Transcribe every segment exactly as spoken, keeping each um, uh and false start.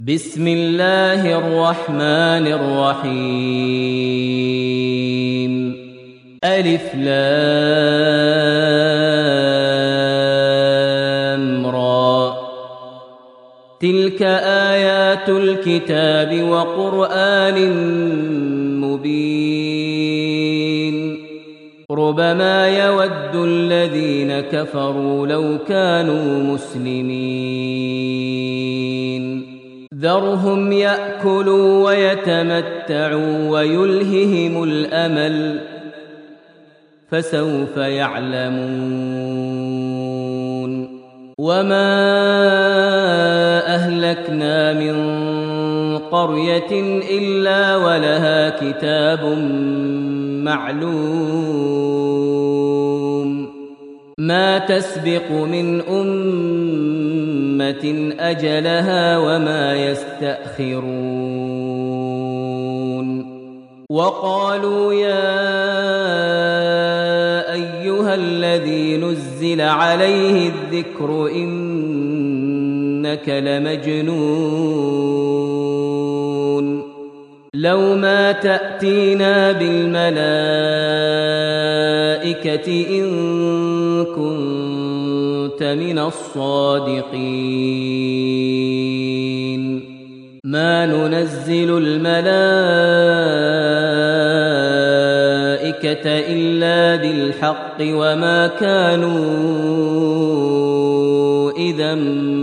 بسم الله الرحمن الرحيم. ألف لام را. تلك آيات الكتاب وقرآن مبين. ربما يود الذين كفروا لو كانوا مسلمين. ذرهم يأكلوا ويتمتعوا ويلههم الأمل فسوف يعلمون. وما أهلكنا من قرية إلا ولها كتاب معلوم ما تسبق من أمة أجلها وما يستأخرون. وقالوا يا أيها الذي نزل عليه الذكر إنك لمجنون لو ما تأتينا بالملائكة إن كنت من الصادقين. ما ننزل الملائكة إلا بالحق وما كانوا إذا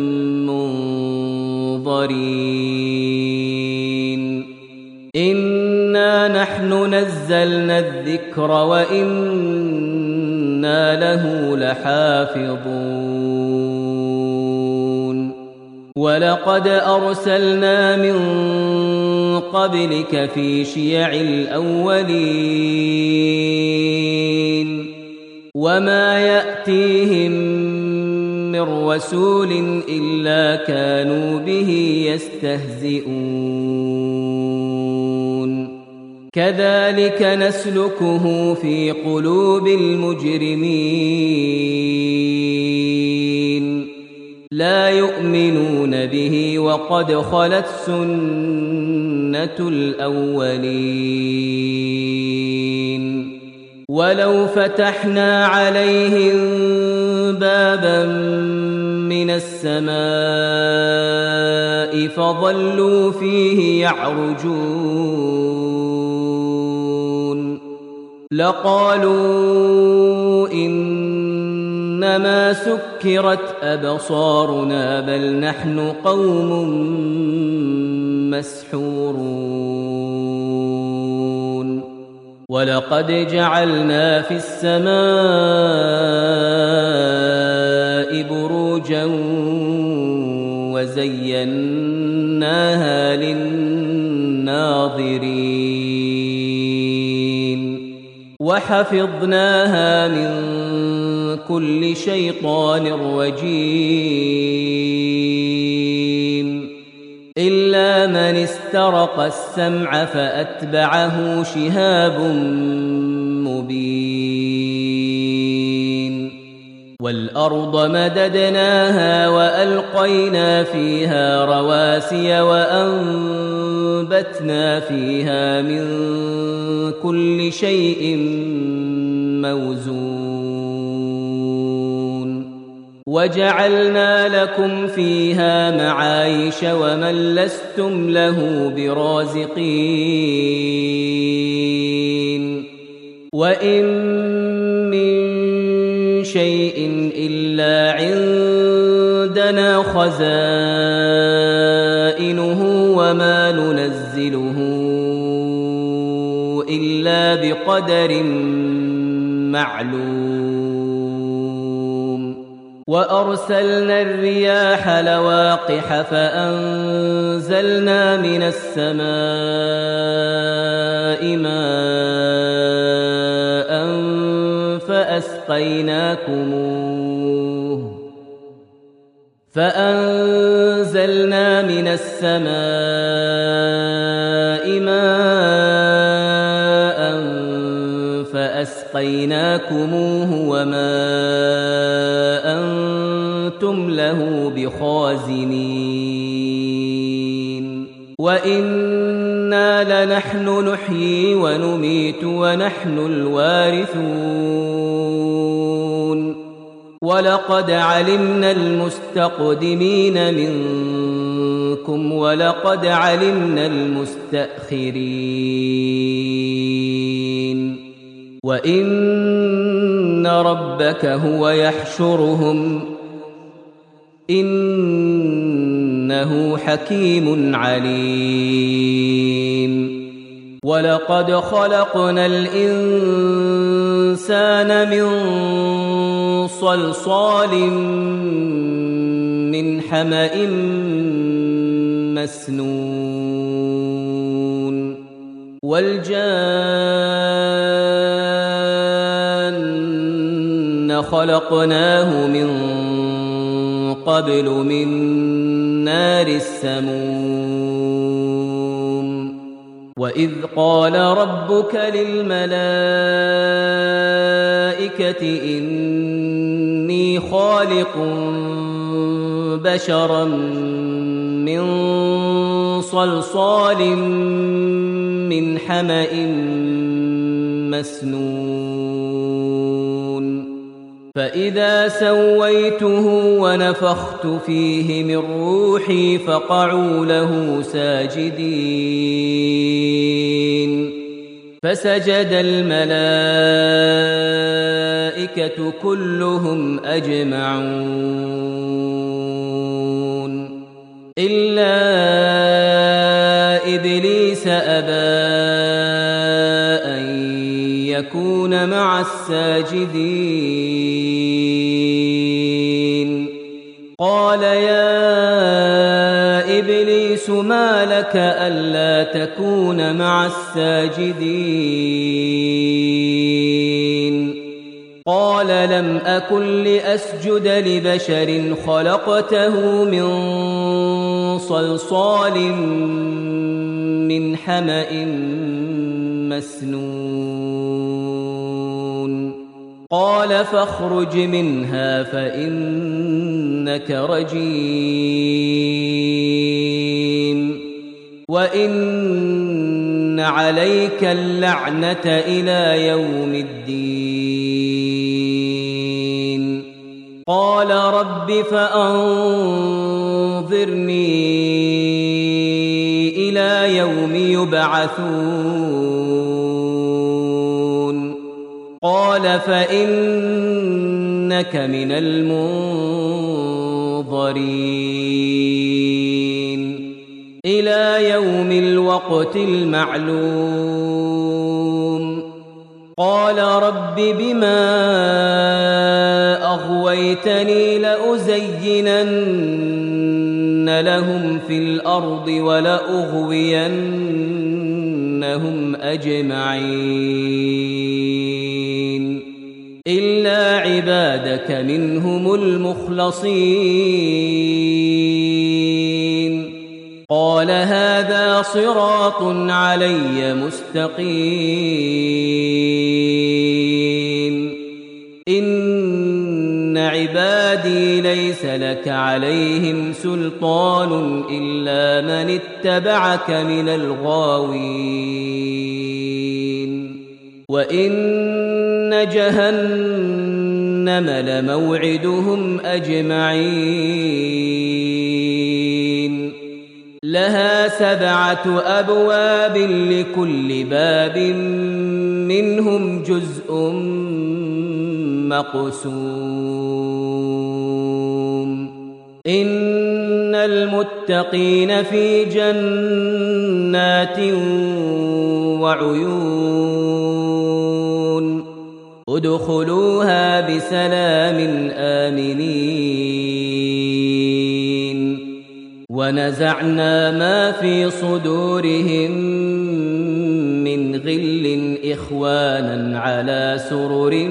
منظرين. إنا نحن نزلنا الذكر وإنا له لحافظون. ولقد أرسلنا من قبلك في شيع الأولين وما يأتيهم من رسول إلا كانوا به يستهزئون. كذلك نسلكه في قلوب المجرمين. لا يؤمنون به وقد خلت سنة الأولين. ولو فتحنا عليهم بابا من السماء فظلوا فيه يعرجون لقالوا إنما سكرت أبصارنا بل نحن قوم مسحورون. ولقد جعلنا في السماء بروجا وزيناها للناظرين وحفظناها من كل شيطان رجيم إلا من استرق السمع فأتبعه شهاب مبين. والأرض مددناها وألقينا فيها رواسي وأنبتنا فيها من كل شيء موزون. وجعلنا لكم فيها معايش ومن لستم له برازقين. وإن من شيء إلا عندنا خزائنه وما ننزله إلا بقدر معلوم. وأرسلنا الرياح لواقح فأنزلنا من السماء ماء فأسقيناكموه فأنزلنا من السماء ماء فأسقيناكموه وما أنتم له بخازنين. وإنا لنحن نحيي ونميت ونحن الوارثون ولقد علمنا المستقدمين منكم ولقد علمنا المستأخرين وإن ربك هو يحشرهم إنه حكيم عليم ولقد خلقنا الإنسان من صلصال من حمأ مسنون والجان خلقناه من قبل من نار السموم وإذ قال ربك للملائكة إني خالق بشرا من صلصال من حمأ مسنون فإذا سويته ونفخت فيه من روحي فقعوا له ساجدين فسجد الملائكة كلهم أجمعون إلا إبليس أبى أن يكون مع الساجدين قال يا إبليس ما لك ألا تكون مع الساجدين قال لم أكن لأسجد لبشر خلقته من صلصال من حمأ مسنون قال فاخرج منها فإنك رجيم وإن عليك اللعنة إلى يوم الدين قال رب فأنظرني إلى يوم يبعثون قال فإنك من المنظرين إلى يوم الوقت المعلوم قال رب بما أغويتني لأزينن لهم في الأرض ولأغوينهم أجمعين إلا عبادك منهم المخلصين قال هذا صراط علي مستقيم إن عبادي ليس لك عليهم سلطان إلا من اتبعك من الغاوين وإن جهنم لموعدهم أجمعين لها سبعة أبواب لكل باب منهم جزء مقسوم إن المتقين في جنات وعيون ادخلوها بسلام آمنين ونزعنا ما في صدورهم من غل إخوانا على سرر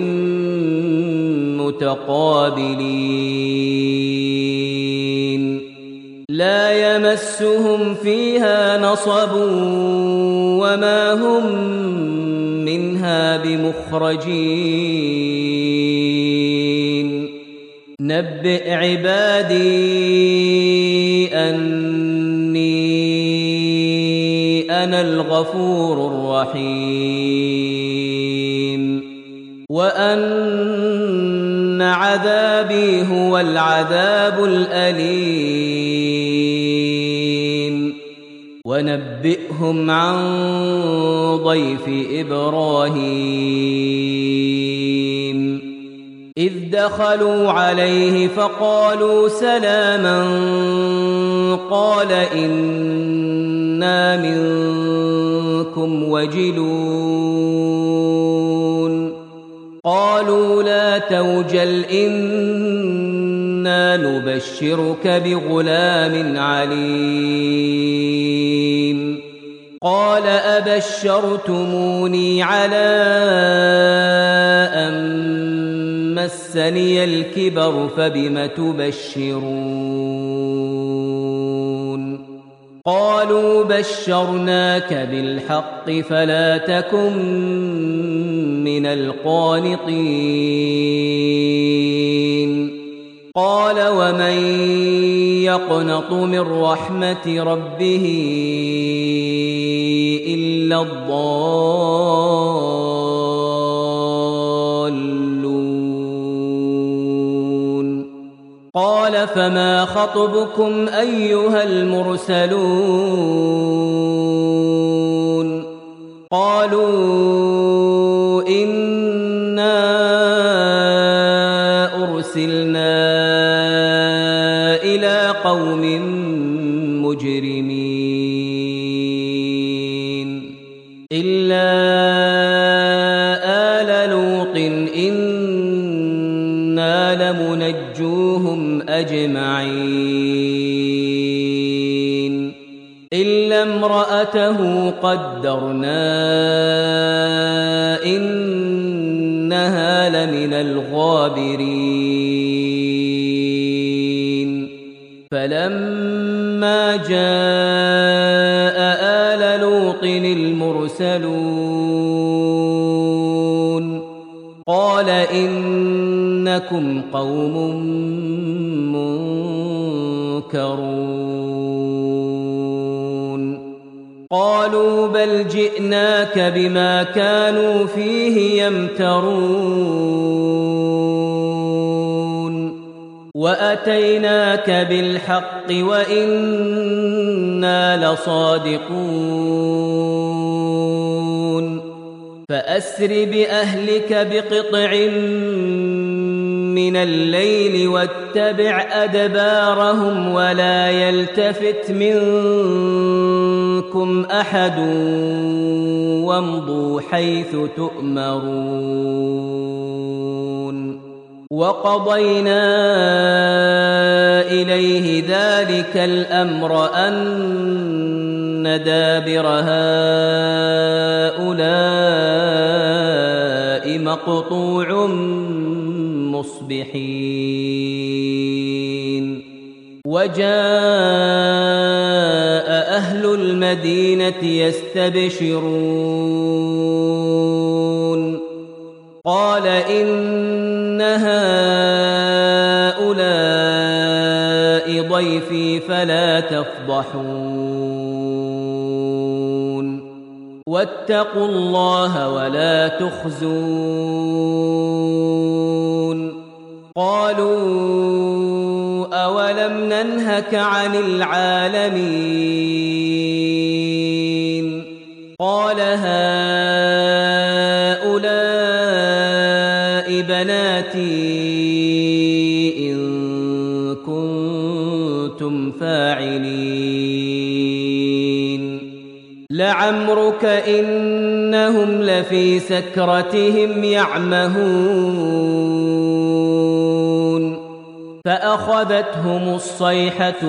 متقابلين لا يمسهم فيها نصب وما هم منها بمخرجين نبئ عبادي أني أنا الغفور الرحيم وأن عذابي هو العذاب الأليم ونبئهم عن ضيف إبراهيم إذ دخلوا عليه فقالوا سلاما قال إنا منكم وجلون قالوا لا توجل إنا نبشرك بغلام عليم قال أبشرتموني على أن مسني الكبر فبم تبشرون قالوا بشرناك بالحق فلا تكن من القانطين قال ومن يقنط من رحمة ربه إلا الضالون قال فما خطبكم أيها المرسلون قالوا إنا أرسلنا إلى قوم مجرمين إلا آل لوط إنا لمنجوهم أجمعين إلا امرأته قدرنا إنها لمن الغابرين فلما جاء آل لوط المرسلون قال إنكم قوم منكرون قالوا بل جئناك بما كانوا فيه يمترون وأتيناك بالحق وإنا لصادقون فأسر بأهلك بقطع من الليل واتبع أدبارهم ولا يلتفت منكم أحد وامضوا حيث تؤمرون وقضينا إليه ذلك الأمر أن دابر هؤلاء مقطوع مصبحين وجاء أهل المدينة يستبشرون قال إن هؤلاء ضيفي فلا تفضحون واتقوا الله ولا تخزون قالوا أولم ننهك عن العالمين قال هؤلاء بناتي إن كنتم فاعلين لعمرك إنهم لفي سكرتهم يعمهون فأخذتهم الصيحة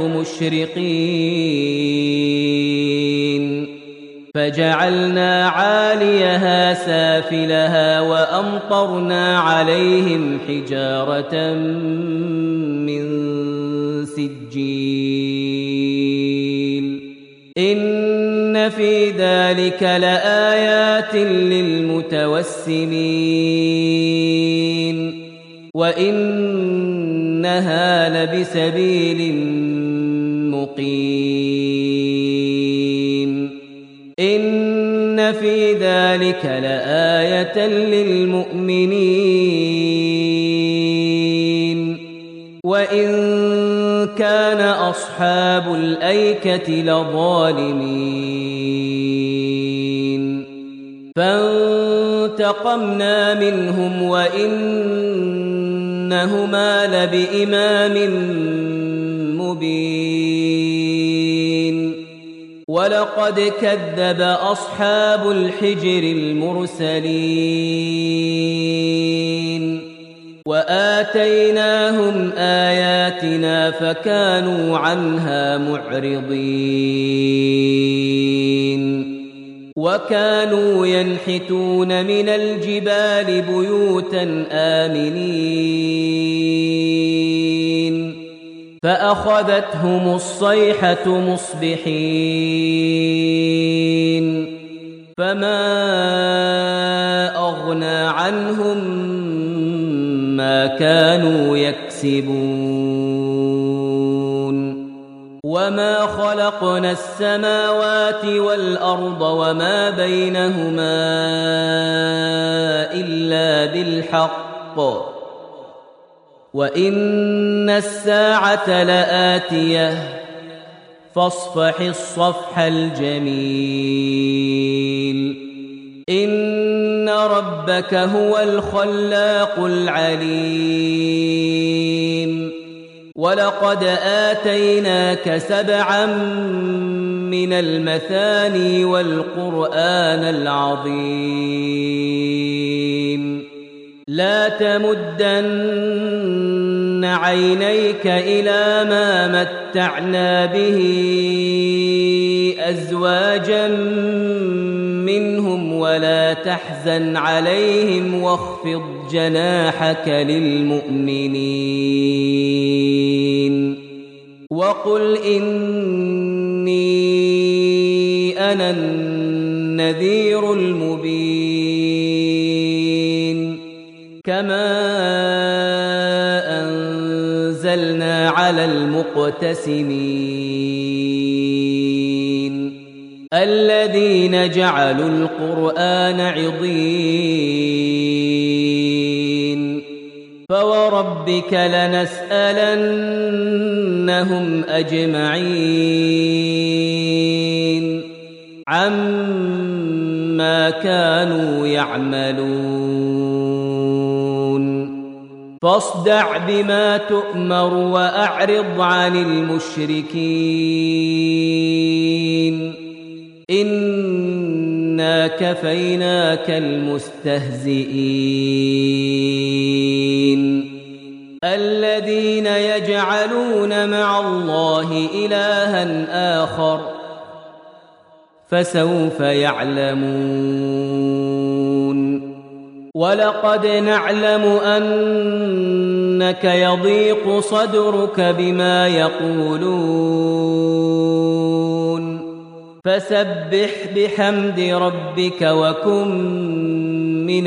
مشرقين فجعلنا عاليها سافلها وأمطرنا عليهم حجارة من سجيل إن في ذلك لآيات للمتوسمين وإنها لبسبيل مقيم إن في ذلك لآية للمؤمنين وإن كان أصحاب الأيكة لظالمين فانتقمنا منهم وإنهما لبإمام مبين ولقد كذب أصحاب الحجر المرسلين وآتيناهم آياتنا فكانوا عنها معرضين وكانوا ينحتون من الجبال بيوتا آمنين فأخذتهم الصيحة مصبحين فما أغنى عنهم ما كانوا يكسبون وما خلقنا السماوات والأرض وما بينهما إلا بالحق وإن الساعة لآتية فاصفح الصفح الجميل إن ربك هو الخلاق العليم ولقد آتيناك سبعا من المثاني والقرآن العظيم لا تمدن عينيك إلى ما متعنا به أزواجا منهم ولا تحزن عليهم واخفض جناحك للمؤمنين وقل إني أنا النذير المبين كما أنزلنا على المقتسمين الذين جعلوا القرآن عضين فوربك لنسألنهم أجمعين عما كانوا يعملون فاصدع بما تؤمر وأعرض عن المشركين إنا كفيناك المستهزئين الذين يجعلون مع الله إلها آخر فسوف يعلمون ولقد نعلم أنك يضيق صدرك بما يقولون فسبح بحمد ربك وكن من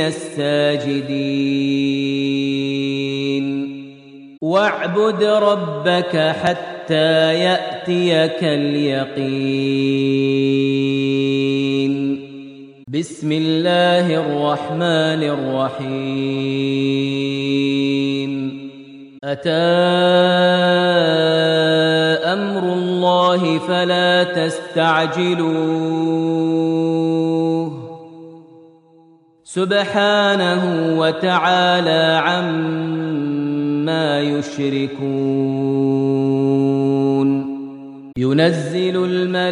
الساجدين واعبد ربك حتى يأتيك اليقين بسم الله الرحمن الرحيم أتى أمر الله فلا تستعجلوه سبحانه وتعالى عما يشركون ينزل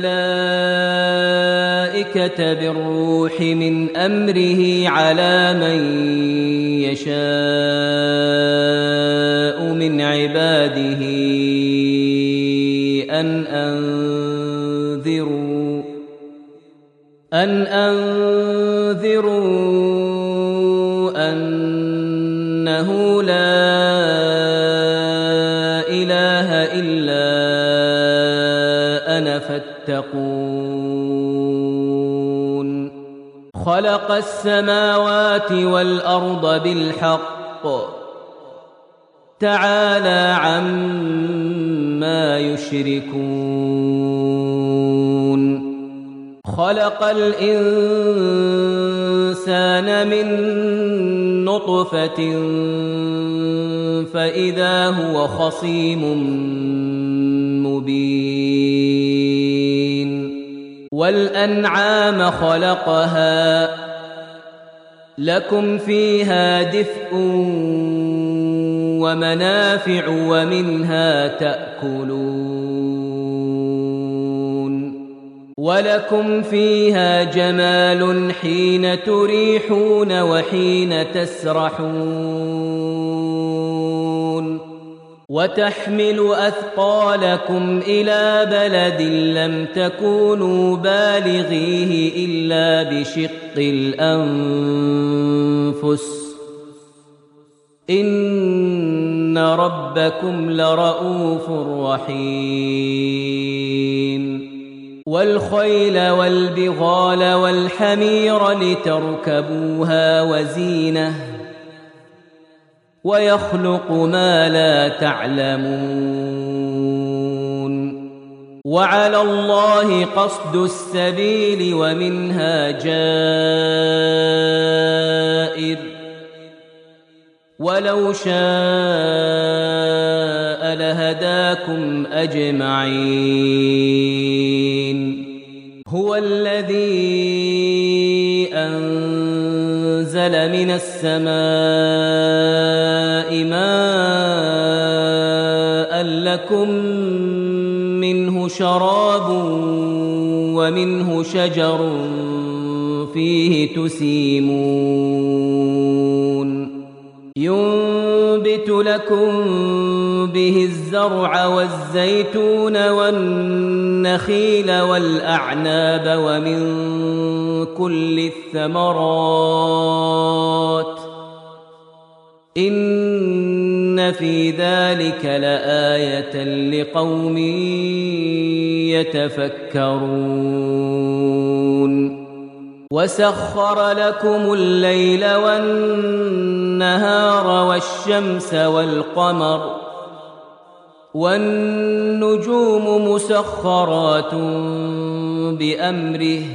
الملائكة بالروح من أمره على من يشاء من عباده أن أنذروا أن أنذروا أنه لا إله إلا أنا فاتقون خلق السماوات والأرض بالحق تعالى عما يشركون خلق الإنسان من نطفة فإذا هو خصيم مبين والأنعام خلقها لكم فيها دفء ومنافع ومنها تأكلون ولكم فيها جمال حين تريحون وحين تسرحون وتحمل أثقالكم إلى بلد لم تكونوا بالغيه إلا بشق الأنفس إن ربكم لرؤوف رحيم والخيل والبغال والحمير لتركبوها وزينة ويخلق ما لا تعلمون وعلى الله قصد السبيل ومنها جائر ولو شاء لهداكم أجمعين هو الذي أنزل من السماء ماء لكم منه شراب ومنه شجر فيه تسيمون ينبت لكم به الزرع والزيتون والنخيل والأعناب ومن كل الثمرات إن في ذلك لآية لقوم يتفكرون وسخر لكم الليل والنهار والشمس والقمر والنجوم مسخرات بأمره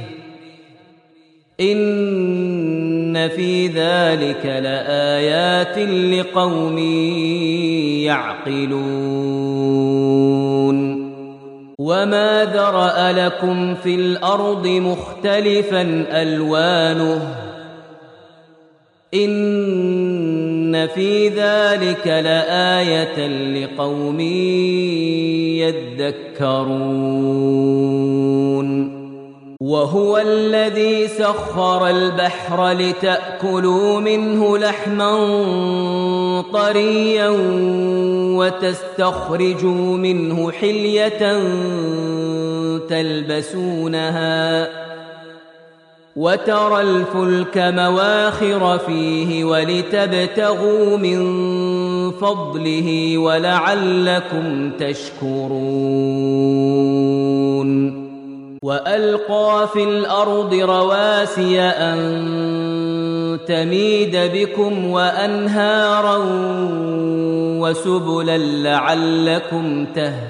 إن في ذلك لآيات لقوم يعقلون وما ذرأ لكم في الأرض مختلفا ألوانه إن في ذلك لآية لقوم يذكرون وهو الذي سخر البحر لتأكلوا منه لحما طريا وتستخرجوا منه حلية تلبسونها وترى الفلك مواخر فيه ولتبتغوا من فضله ولعلكم تشكرون وألقى في الأرض رواسي أن تميد بكم وأنهارا وسبلا لعلكم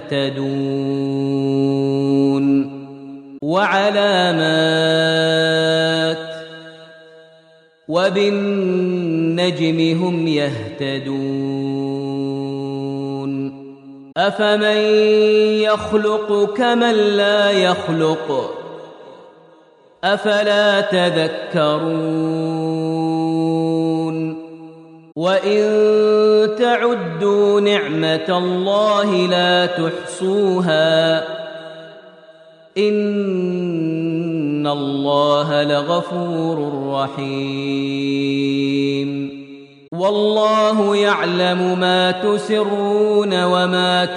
تهتدون وعلامات وبالنجم هم يهتدون أفمن يخلق كمن لا يخلق أفلا تذكرون وإن تعدوا نعمة الله لا تحصوها إن الله لغفور رحيم والله يعلم ما تسرون وما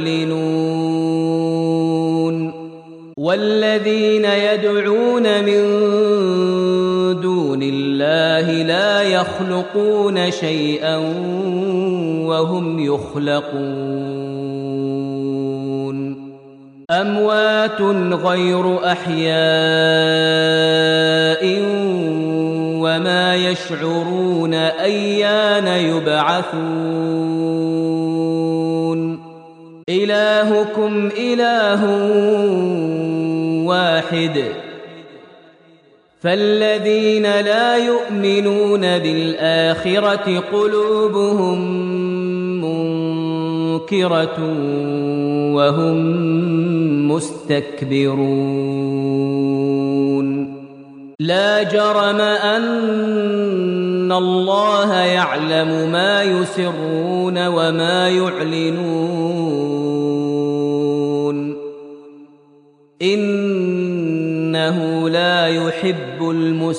تعلنون والذين يدعون من دون الله لا يخلقون شيئا وهم يخلقون أموات غير أحياء وما يشعرون أيان يبعثون إلهكم إله واحد فالذين لا يؤمنون بالآخرة قلوبهم منكرة وهم مستكبرون لا جرم أن الله يعلم ما يسرون وما يعلنون إنه لا يحب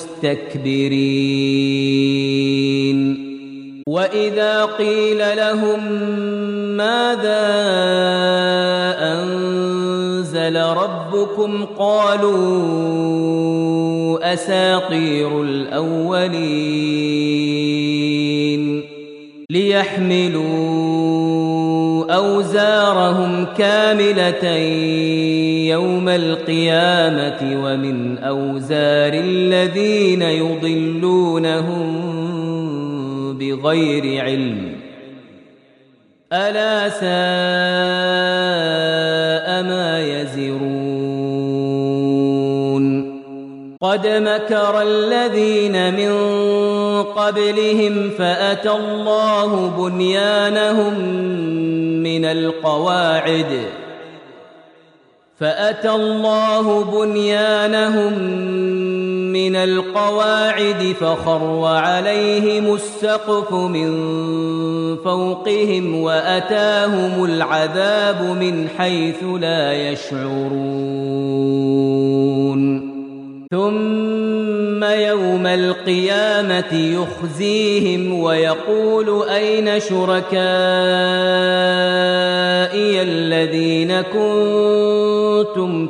المستكبرين وإذا قيل لهم ماذا أنزل ربكم قالوا أساطير الأولين ليحملوا أوزارهم كاملة يوم القيامة ومن أوزار الذين يضلونهم بغير علم ألا ساء ما يزرون قد مكر الذين من قبلهم فأتى الله بنيانهم من القواعد فأتى الله بنيانهم من القواعد فخر عليهم السقف من فوقهم وأتاهم العذاب من حيث لا يشعرون ثم يوم القيامة يخزيهم ويقول أين شركائي الذين كنتم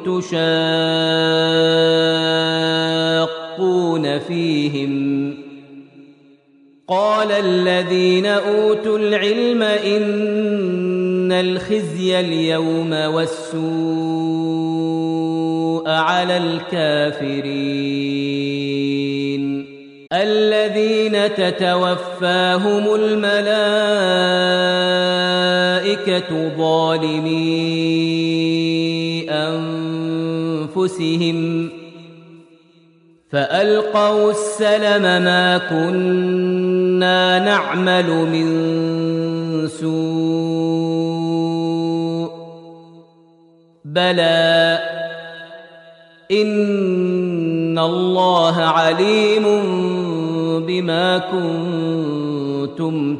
تشاقون فيهم قال الذين أوتوا العلم إن الخزي اليوم والسوء على الكافرين الذين تتوفاهم الملائكة ظالمي أنفسهم فألقوا السلم ما كنا نعمل من سوء بلى إن الله عليم بما كنتم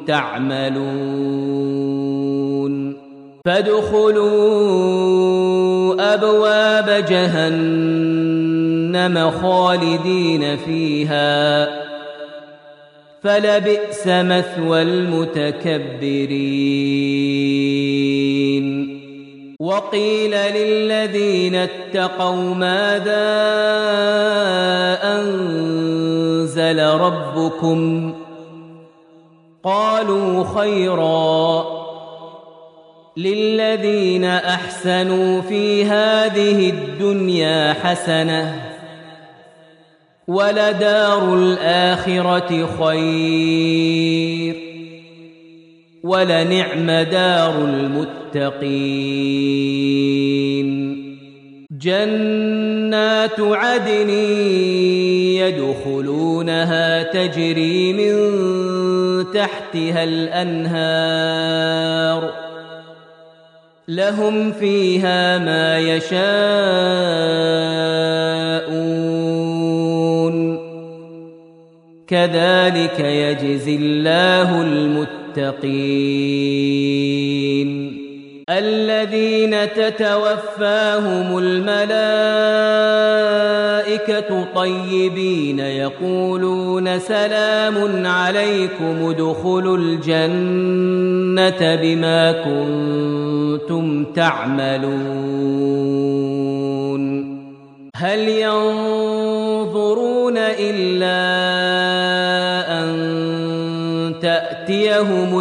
تعملون فادخلوا أبواب جهنم خالدين فيها فلبئس مثوى المتكبرين وقيل للذين اتقوا ماذا أنزل ربكم قالوا خيرا للذين أحسنوا في هذه الدنيا حسنة ولدار الآخرة خير ولنعم دار المتقين جنات عدن يدخلونها تجري من تحتها الأنهار لهم فيها ما يشاءون كذلك يجزي الله المتقين الذين تتوفاهم الملائكة طيبين يقولون سلام عليكم ادخلوا الجنة بما كنتم تعملون هل ينظرون إلا أن تأتيهم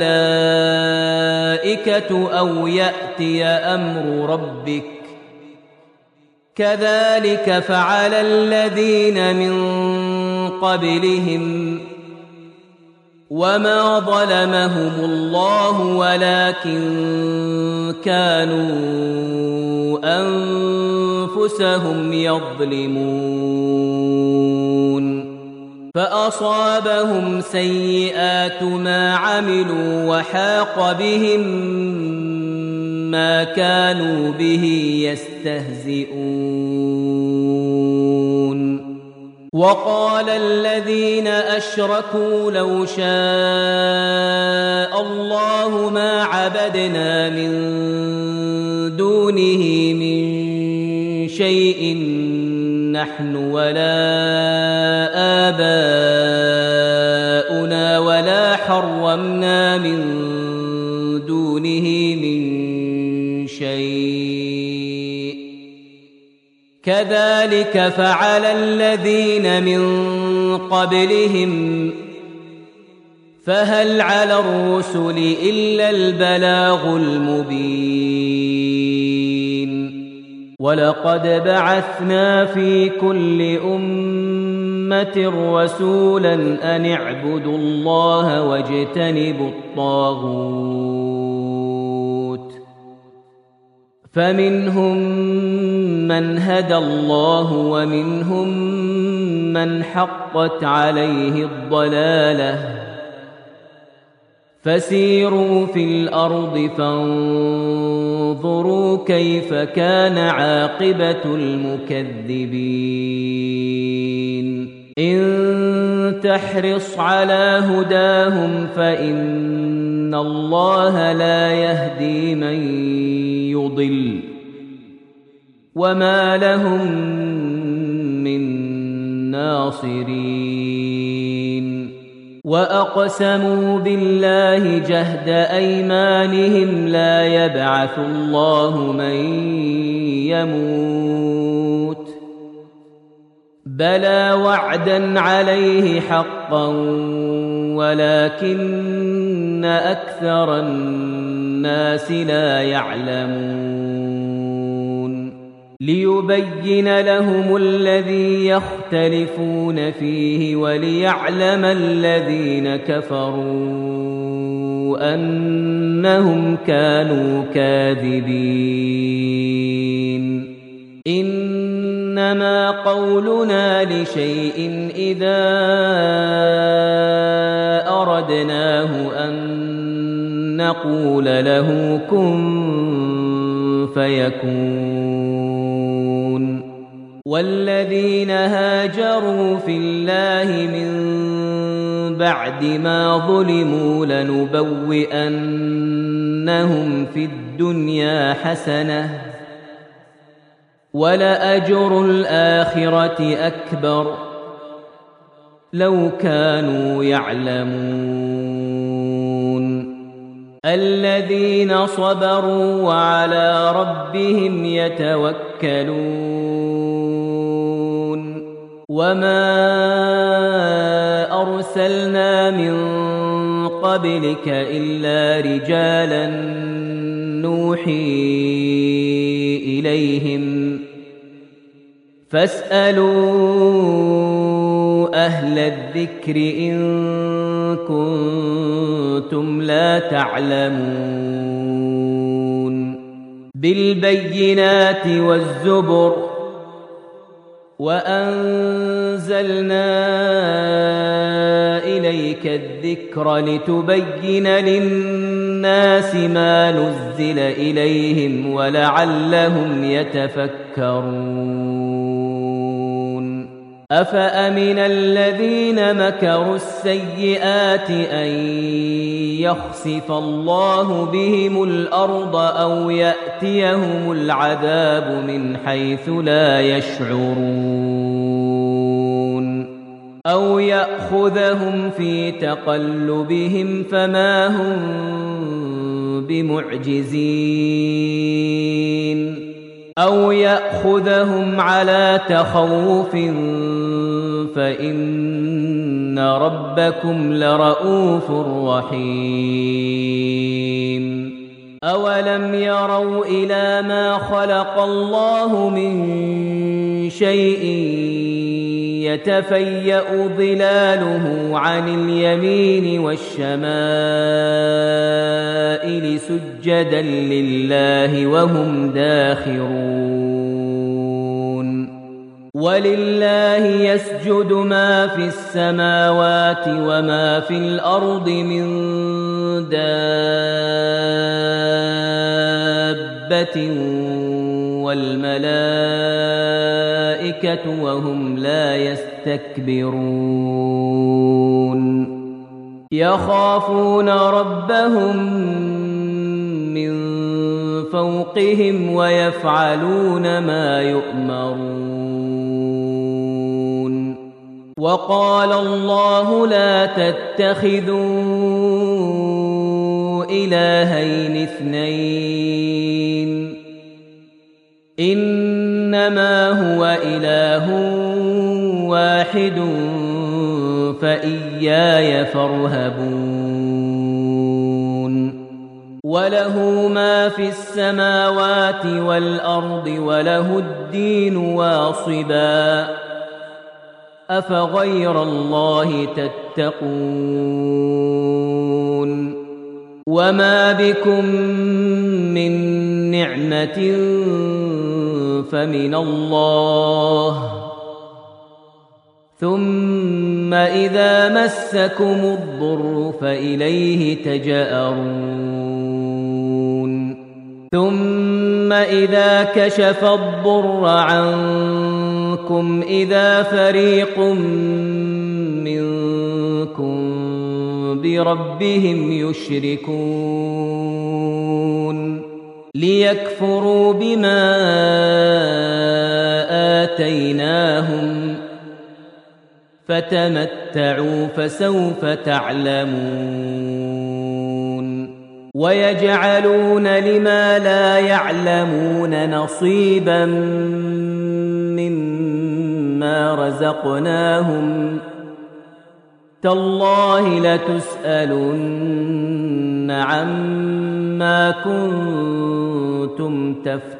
الملائكة أو يأتي أمر ربك كذلك فعل الذين من قبلهم وما ظلمهم الله ولكن كانوا أنفسهم يظلمون فأصابهم سيئات ما عملوا وحاق بهم ما كانوا به يستهزئون وقال الذين أشركوا لو شاء الله ما عبدنا من دونه من شيء نحن ولا آباؤنا ولا حرمنا من دونه من شيء كذلك فعل الذين من قبلهم فهل على الرسل إلا البلاغ المبين ولقد بعثنا في كل أمة رسولا أن اعبدوا الله واجتنبوا الطاغوت فمنهم من هدى الله ومنهم من حقت عليه الضلالة فسيروا في الأرض فانظروا كيف كان عاقبة المكذبين إن تحرص على هداهم فإن الله لا يهدي من يضل وما لهم من ناصرين وأقسموا بالله جهد أيمانهم لا يبعث الله من يموت بلى وعدا عليه حقا ولكن أكثر الناس لا يعلمون ليبين لهم الذي يختلفون فيه وليعلم الذين كفروا أنهم كانوا كاذبين إنما قولنا لشيء إذا أردناه أن نقول له كن فيكون والذين هاجروا في الله من بعد ما ظلموا لنبوئنهم في الدنيا حسنة ولأجر الآخرة أكبر لو كانوا يعلمون الذين صبروا وعلى ربهم يتوكلون وما أرسلنا من قبلك إلا رجالا نوحي إليهم فاسألوا أهل الذكر إن كنتم لا تعلمون بالبينات والزبر وأنزلنا إليك الذكر لتبين للناس ما نزل إليهم ولعلهم يتفكرون أفأمن الذين مكروا السيئات أن يخسف الله بهم الأرض أو يأتيهم العذاب من حيث لا يشعرون أو يأخذهم في تقلبهم فما هم بمعجزين أو يأخذهم على تخوف فإن ربكم لرؤوف رحيم أولم يروا إلى ما خلق الله من شيء يتفيأ ظلاله عن اليمين والشمائل سجدا لله وهم داخرون ولله يسجد ما في السماوات وما في الأرض من دابة والملائكة وهم لا يستكبرون يخافون ربهم من فوقهم ويفعلون ما يؤمرون وقال الله لا تتخذوا إلهين اثنين إنما هو إله واحد فإياي فارهبون وله ما في السماوات والأرض وله الدين واصبا أفغير الله تتقون وما بكم من نعمة فمن الله ثم إذا مسكم الضر فإليه تجأرون ثم إذا كشف الضر عنكم إذا فريق منكم بربهم يشركون ليكفروا بما آتيناهم فتمتعوا فسوف تعلمون ويجعلون لما لا يعلمون نصيبا مما رزقناهم تالله لتسألن عما كنتم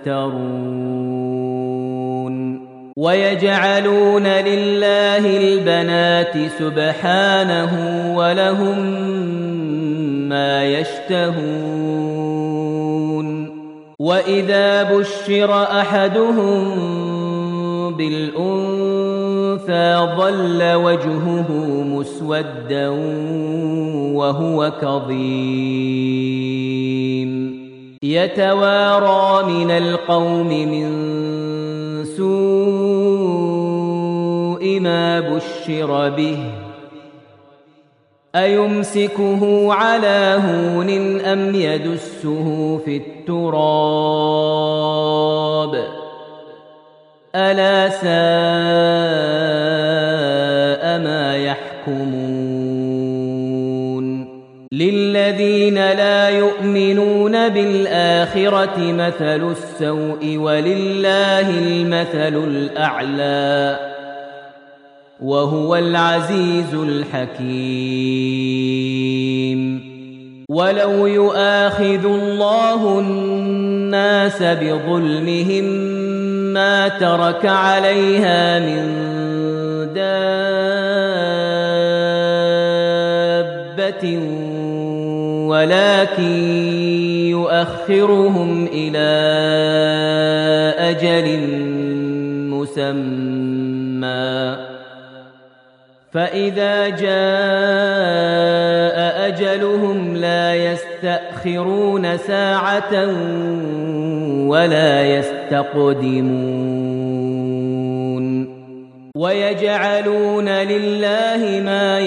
تفترون ويجعلون لله البنات سبحانه ولهم ما يشتهون وإذا بشر أحدهم بالأنثى ظل وجهه مسودا وهو كظيم يتوارى من القوم من سوء ما بشر به أيمسكه على هون أم يدسه في التراب ألا ساء ما يحكمون للذين لا يؤمنون بالآخرة مثل السوء ولله المثل الأعلى وهو العزيز الحكيم ولو يؤاخذ الله الناس بظلمهم ما ترك عليها من دابة ولكن يؤخرهم إلى أجل مسمى فإذا جاء أجلهم لا يستأخرون ساعة ولا يستقدمون ويجعلون لله ما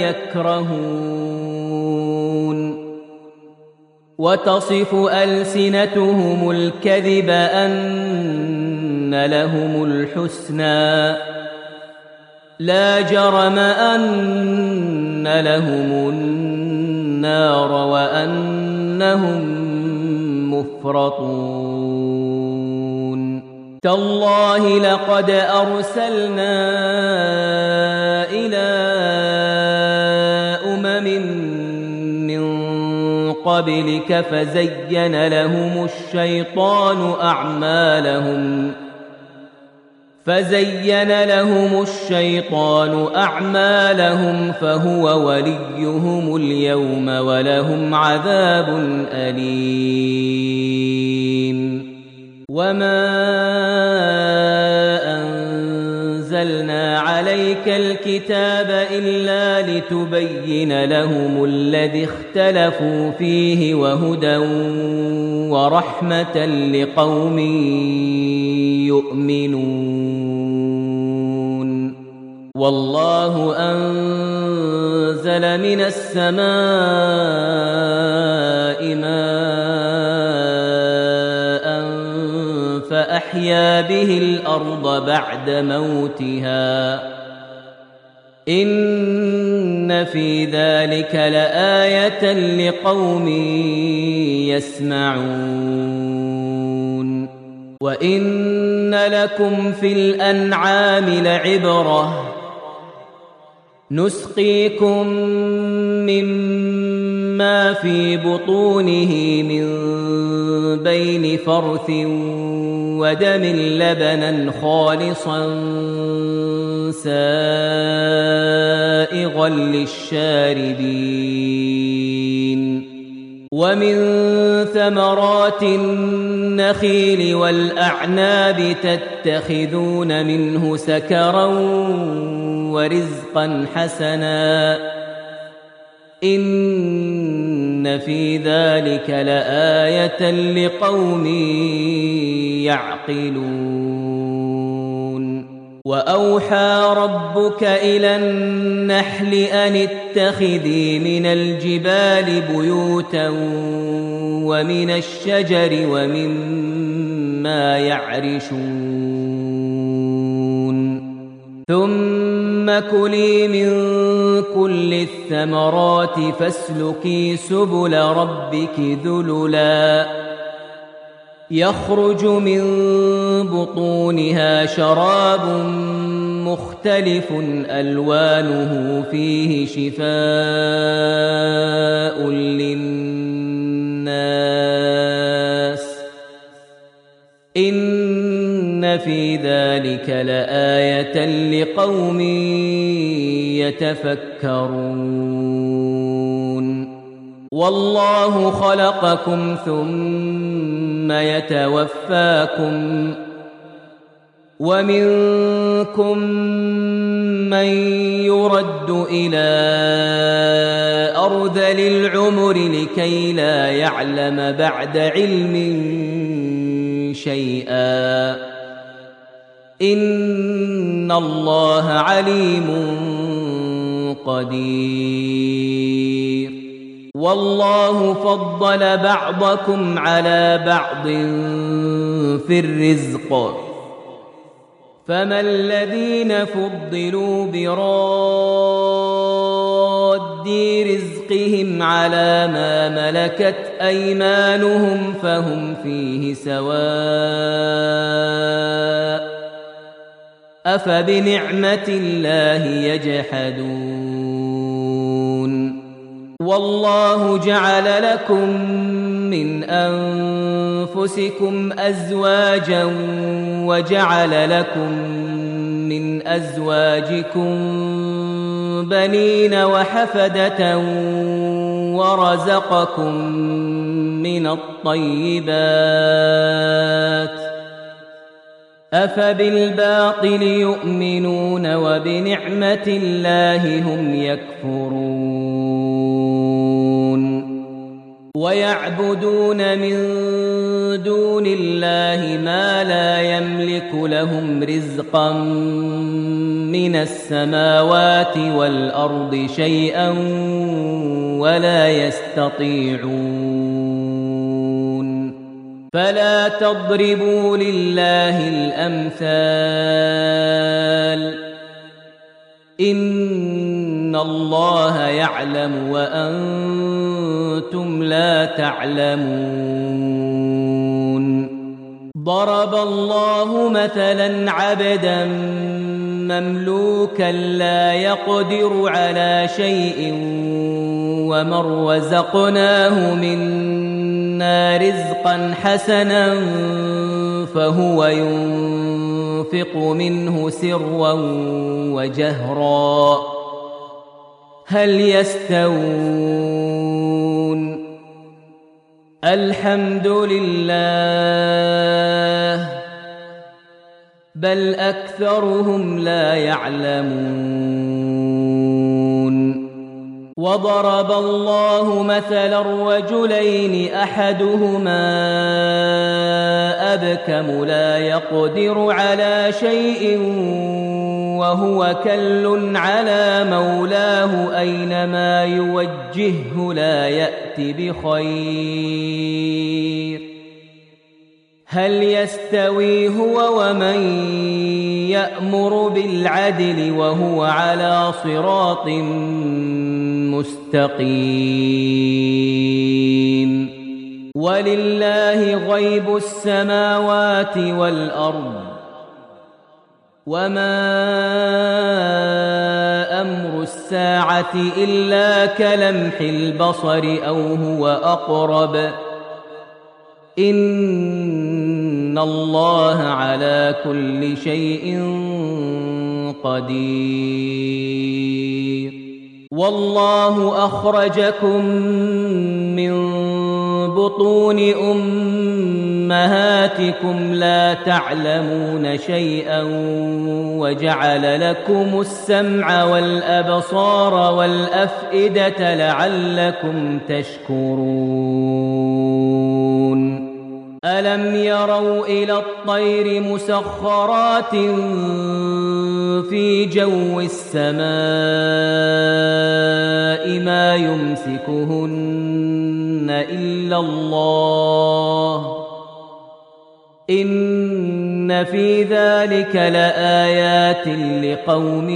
يكرهون وتصف ألسنتهم الكذب أن لهم الحسنى لا جرم أن لهم النار وأنهم مفرطون تالله لقد أرسلنا إلى أمم من قبلك فزين لهم الشيطان أعمالهم فزين لهم الشيطان أعمالهم فهو وليهم اليوم ولهم عذاب أليم. وما أنزلنا عليك الكتاب إلا لتبين لهم الذي اختلفوا فيه وهدى ورحمة لقوم يؤمنون. والله أنزل من السماء ماء فأحيا به الأرض بعد موتها إن في ذلك لآية لقوم يسمعون. وإن لكم في الأنعام لعبرة نسقيكم مما في بطونه من بين فرث ودم لبنا خالصا سائغا للشاربين ومن ثمرات النخيل والأعناب تتخذون منه سكرا ورزقا حسنا إن في ذلك لآية لقوم يعقلون. وأوحى ربك إلى النحل أن اتخذي من الجبال بيوتا ومن الشجر ومما يعرشون ثم كلي من كل الثمرات فاسلكي سبل ربك ذللا يخرج من بطونها شراب مختلف ألوانه فيه شفاء للناس إن في ذلك لآية لقوم يتفكرون. والله خلقكم ثم يتوفاكم ومنكم من يرد إلى أرذل العمر لكي لا يعلم بعد علم شيئا إن الله عليم قدير. والله فضل بعضكم على بعض في الرزق فما الذين فضلوا براد رزقهم على ما ملكت أيمانهم فهم فيه سواء أفبنعمة الله يجحدون. والله جعل لكم من أنفسكم أزواجا وجعل لكم من أزواجكم بنين وحفدة ورزقكم من الطيبات أفبالباطل يؤمنون وبنعمة الله هم يكفرون. ويعبدون من دون الله ما لا يملك لهم رزقا من السماوات والأرض شيئا ولا يستطيعون. فلا تضربوا لله الأمثال إن الله يعلم وأنتم لا تعلمون. ضرب الله مثلا عبدا مملوكا لا يقدر على شيء ومن رزقناه منا رزقا حسنا فهو ينفق ينفق منه سرا وجهرا هل يستوون الحمد لله بل أكثرهم لا يعلمون وضرب الله مثلا رجلين أحدهما أبكم لا يقدر على شيء وهو كل على مولاه أينما يوجهه لا يأت بخير هل يستوي هو ومن يأمر بالعدل وهو على صراط مستقيم ولله غيب السماوات والأرض وما أمر الساعة إلا كلمح البصر أو هو أقرب إن الله على كل شيء قدير والله أخرجكم من بطون أمهاتكم لا تعلمون شيئا وجعل لكم السمع والأبصار والأفئدة لعلكم تشكرون ألم يروا إلى الطير مسخرات في جو السماء ما يمسكهن إلا الله إن في ذلك لآيات لقوم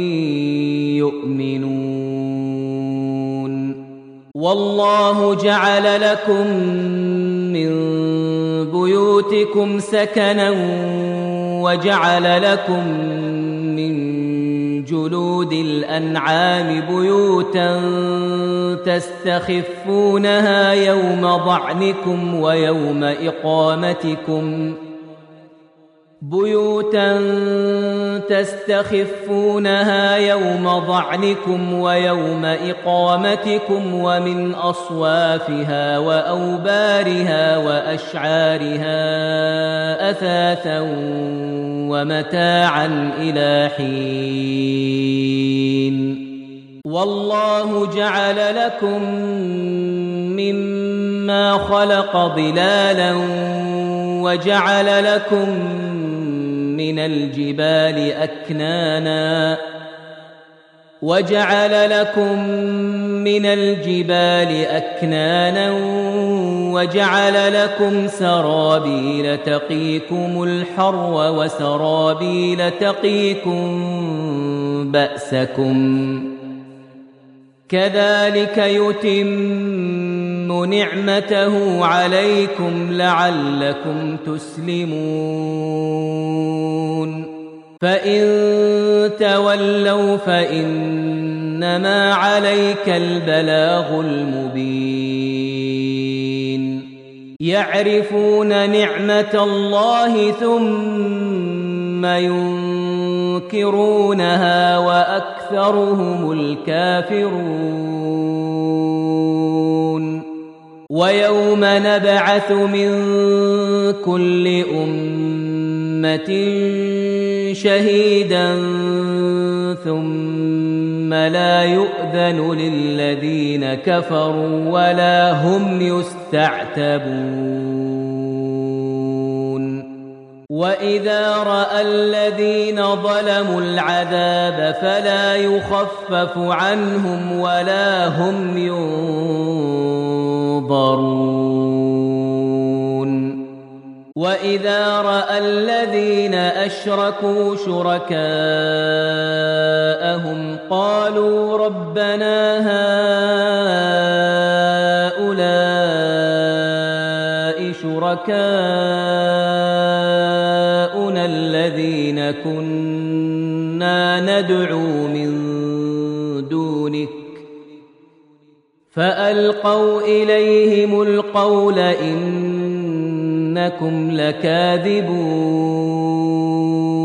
يؤمنون والله جعل لكم من بيوتكم سكنا وجعل لكم من جلود الأنعام بيوتا تستخفونها يوم ضعنكم ويوم إقامتكم بيوتا تستخفونها يوم ضعنكم ويوم إقامتكم ومن أصوافها وأوبارها وأشعارها أثاثا ومتاعا إلى حين والله جعل لكم مما خلق ظلالا وجعل لكم من الجبال أكنانا وجعل لكم من الجبال أكنانا وجعل لكم سرابيل تقيكم الحر وسرابيل تقيكم بأسكم كذلك يتم نعمته عليكم لعلكم تسلمون فإن تولوا فإنما عليك البلاغ المبين يعرفون نعمة الله ثم ينكرونها وأكثرهم الكافرون ويوم نبعث من كل أمة شهيدا ثم لا يؤذن للذين كفروا ولا هم يستعتبون وإذا رأى الذين ظلموا العذاب فلا يخفف عنهم ولا هم ينظرون وإذا رأى الذين أشركوا شركاءهم قالوا ربنا هؤلاء شركاؤنا الذين كنا ندعو من دونك فألقوا إليهم القول إنكم لكاذبون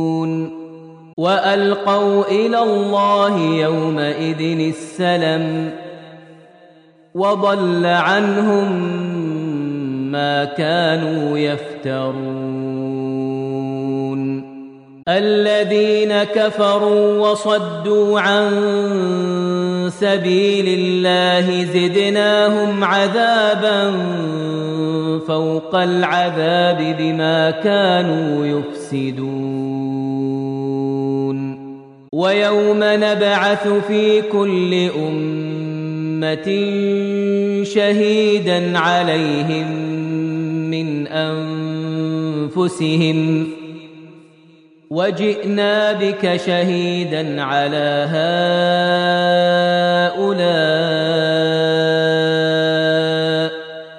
وألقوا إلى الله يومئذ السلم وضل عنهم ما كانوا يفترون الذين كفروا وصدوا عن سبيل الله زدناهم عذابا فوق العذاب بما كانوا يفسدون ويوم نبعث في كل أمة شهيدا عليهم من أنفسهم وجئنا بك شهيدا على هؤلاء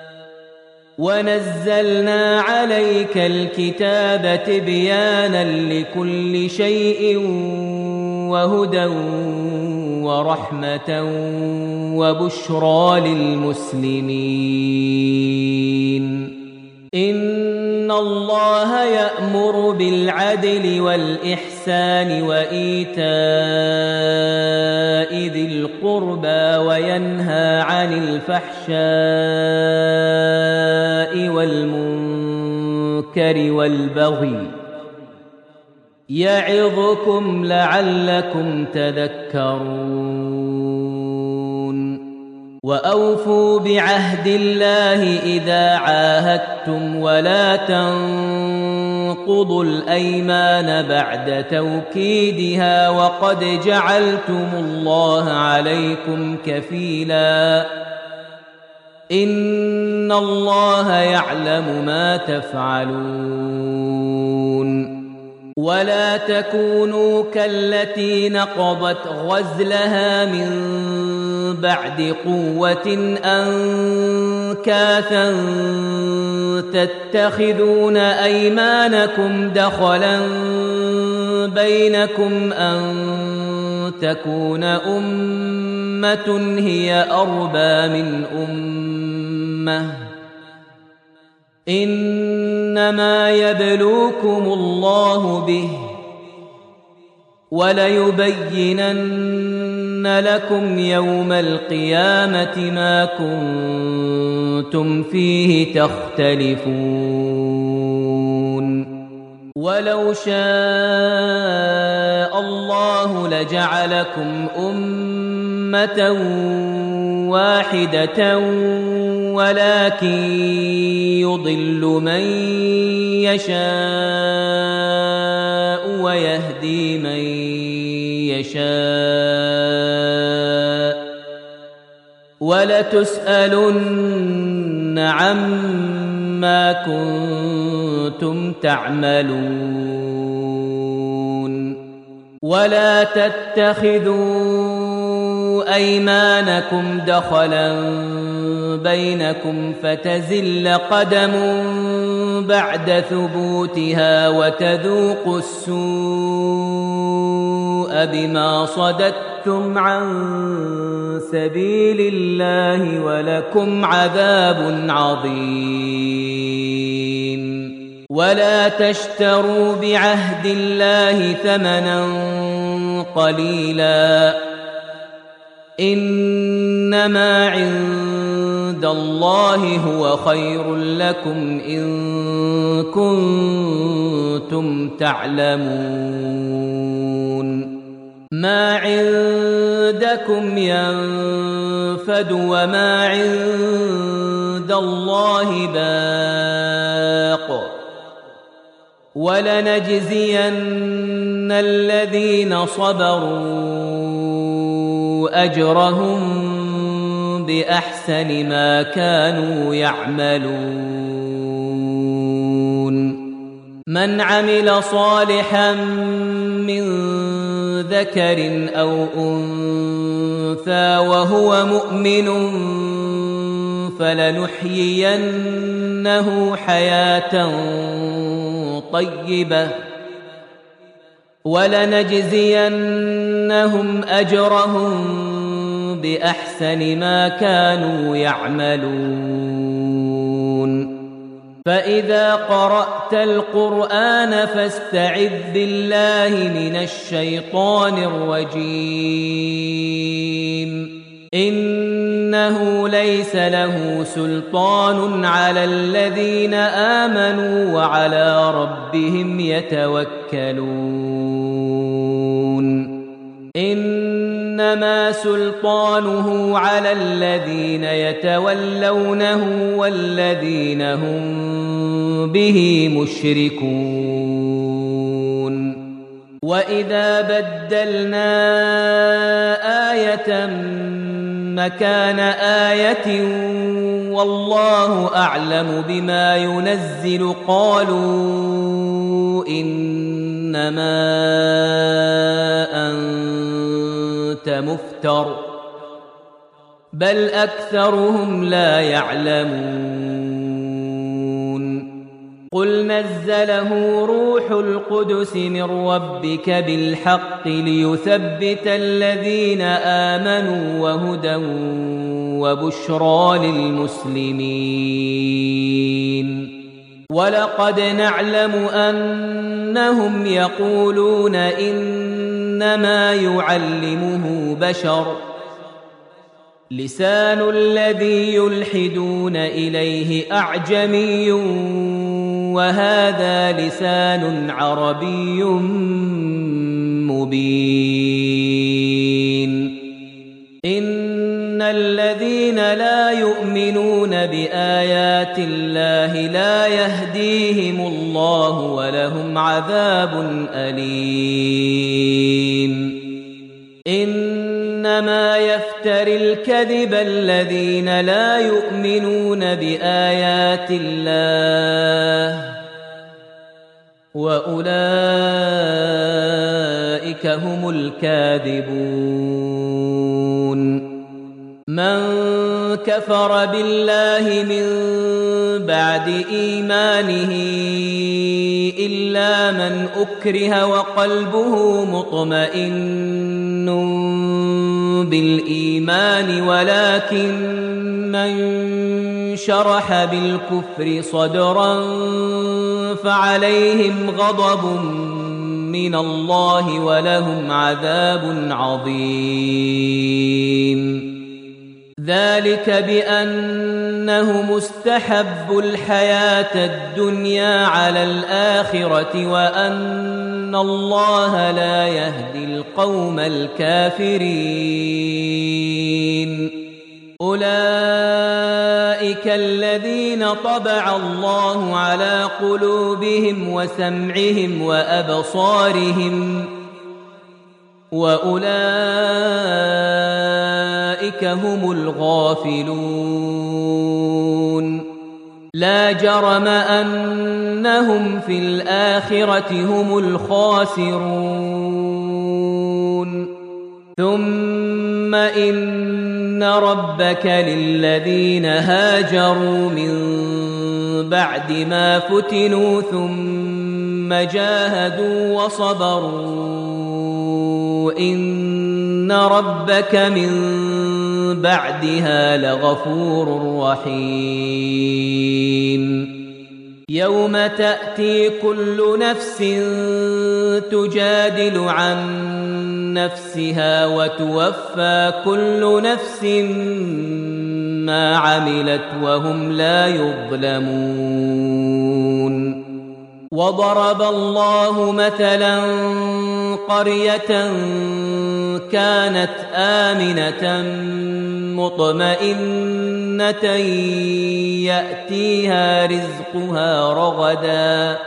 ونزلنا عليك الكتاب تبيانا لكل شيء وهدى ورحمة وبشرى للمسلمين إن الله يأمر بالعدل والإحسان وإيتاء ذي القربى وينهى عن الفحشاء والمنكر والبغي يعظكم لعلكم تذكرون وأوفوا بعهد الله إذا عاهدتم ولا تنقضوا الأيمان بعد توكيدها وقد جعلتم الله عليكم كفيلا إن الله يعلم ما تفعلون ولا تكونوا كالتي نقضت غزلها من بعد قوة أنكاثا تتخذون أيمانكم دخلا بينكم أن تكون أمة هي أربى من أمة إنما يبلوكم الله به وليبينن لكم يوم القيامة ما كنتم فيه تختلفون ولو شاء الله لجعلكم أمة واحدة ولكن يضل من يشاء ويهدي من يشاء ولتسألن عما كنتم تعملون ولا تتخذوا أيمانكم دخلا بينكم فتزل قدم بعد ثبوتها وتذوقوا السوء بما صددتم عن سبيل الله ولكم عذاب عظيم ولا تشتروا بعهد الله ثمنا قليلا إنما عند الله هو خير لكم إن كنتم تعلمون ما عندكم ينفد وما عند الله باق ولنجزين الذين صبروا أجرهم بأحسن ما كانوا يعملون من عمل صالحا من ذكر أو أنثى وهو مؤمن فلنحيينه حياة طيبة ولنجزينهم أجرهم بأحسن ما كانوا يعملون فإذا قرأت القرآن فاستعذ بالله من الشيطان الرجيم إنه ليس له سلطان على الذين آمنوا وعلى ربهم يتوكلون إنما سلطانه على الذين يتولونه والذين هم به مشركون وإذا بدلنا آية مكان آية والله أعلم بما ينزل قالوا إنما أنت مفتر بل أكثرهم لا يعلمون قل نزله روح القدس من ربك بالحق ليثبت الذين آمنوا وهدى وبشرى للمسلمين ولقد نعلم أنهم يقولون إنما يعلمه بشر لسان الذي يلحدون إليه أعجمي وهذا لسان عربي مبين إن الذين لا يؤمنون بآيات الله لا يهديهم الله ولهم عذاب أليم إنما يفتري الكذب الذين لا يؤمنون بآيات الله وأولئك هم الكاذبون من كفر بالله من بعد إيمانه إلا من أكره وقلبه مطمئن بالإيمان ولكن من شرح بالكفر صدرا فعليهم غضب من الله ولهم عذاب عظيم ذلك بأنه مستحب الحياة الدنيا على الآخرة وأن الله لا يهدي القوم الكافرين أولئك الذين طبع الله على قلوبهم وسمعهم وأبصارهم وأولئك هم الغافلون لا جرم أنهم في الآخرة هم الخاسرون ثم إن ربك للذين هاجروا من بعد ما فتنوا ثم جاهدوا وصبروا إن ربك من بعدها لغفور رحيم يوم تأتي كل نفس تجادل عن نفسها وتوفى كل نفس ما عملت وهم لا يظلمون وضرب الله مثلا قرية كانت آمنة مطمئنة يأتيها رزقها رغدا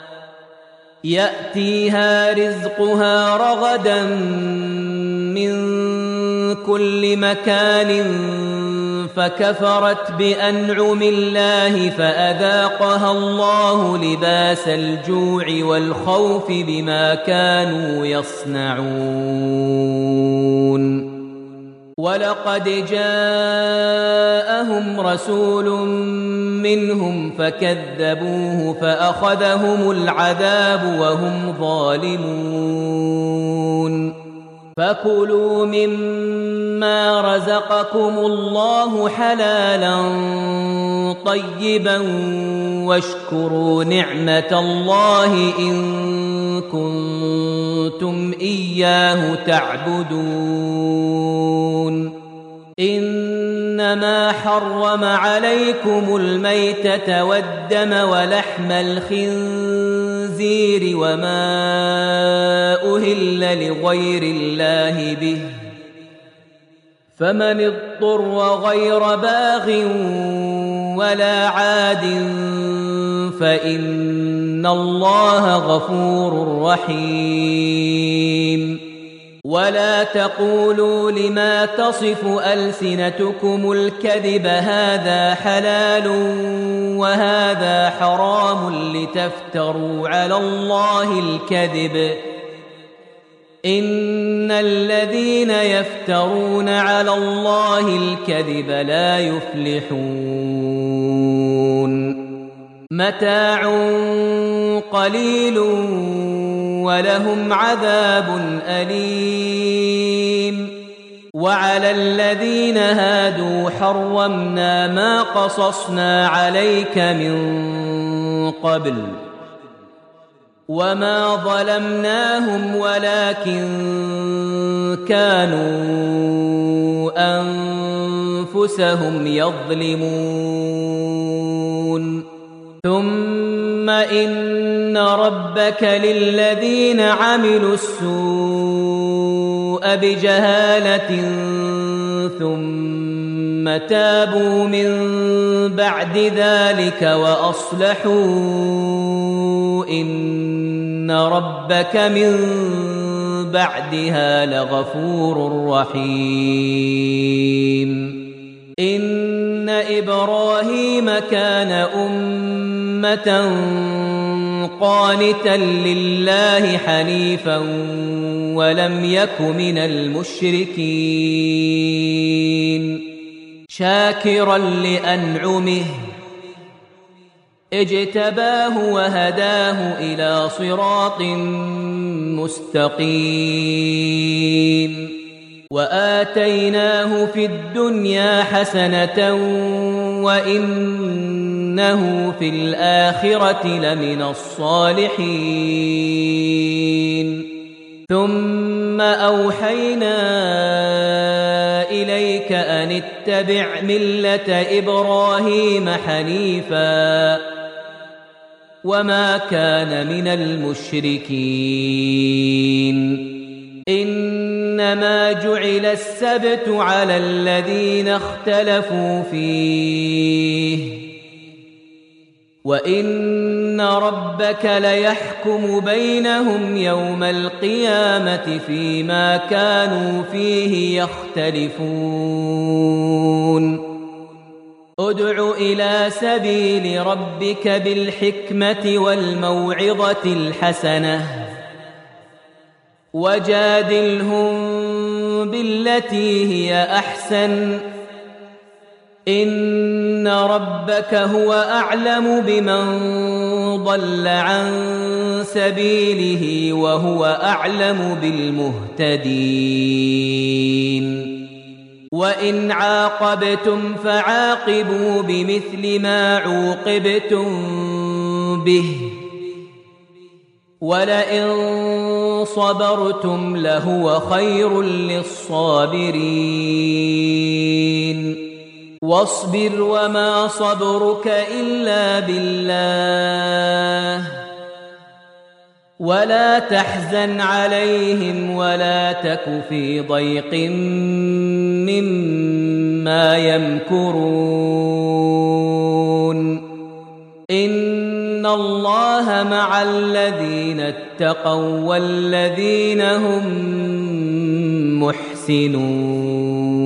يأتيها رزقها رغدا من كل مكان فكفرت بأنعم الله فأذاقها الله لباس الجوع والخوف بما كانوا يصنعون ولقد جاءهم رسول منهم فكذبوه فأخذهم العذاب وهم ظالمون فكلوا مما رزقكم الله حلالا طيبا واشكروا نعمة الله إن كنتم إياه تعبدون إنما حرم عليكم الميتة والدم ولحم الخنزير وما أهل لغير الله به فمن اضطر غير باغ ولا عاد فإن الله غفور رحيم ولا تقولوا لما تصف ألسنتكم الكذب هذا حلال وهذا حرام لتفتروا على الله الكذب إن الذين يفترون على الله الكذب لا يفلحون متاع قليل ولهم عذاب أليم وعلى الذين هادوا حرمنا ما قصصنا عليك من قبل وما ظلمناهم ولكن كانوا أنفسهم يظلمون ثم إن ربك للذين عملوا السوء بجهالة ثم تابوا من بعد ذلك وأصلحوا إن ربك من بعدها لغفور رحيم إن إبراهيم كان أمة قانتا لله حنيفا ولم يك من المشركين شاكرا لأنعمه اجتباه وهداه إلى صراط مستقيم وآتيناه في الدنيا حسنة وإنه في الآخرة لمن الصالحين ثم أوحينا إليك أن اتبع ملة إبراهيم حنيفا وما كان من المشركين إنما جعل السبت على الذين اختلفوا فيه وإن ربك ليحكم بينهم يوم القيامة فيما كانوا فيه يختلفون ادع إلى سبيل ربك بالحكمة والموعظة الحسنة وجادلهم بالتي هي أحسن إن ربك هو أعلم بمن ضل عن سبيله وهو أعلم بالمهتدين وإن عاقبتم فعاقبوا بمثل ما عوقبتم به ولئن صبرتم لهو خير للصابرين واصبر وما صبرك إلا بالله ولا تحزن عليهم ولا تك في ضيق مما يمكرون إن الله مع الذين اتقوا والذين هم محسنون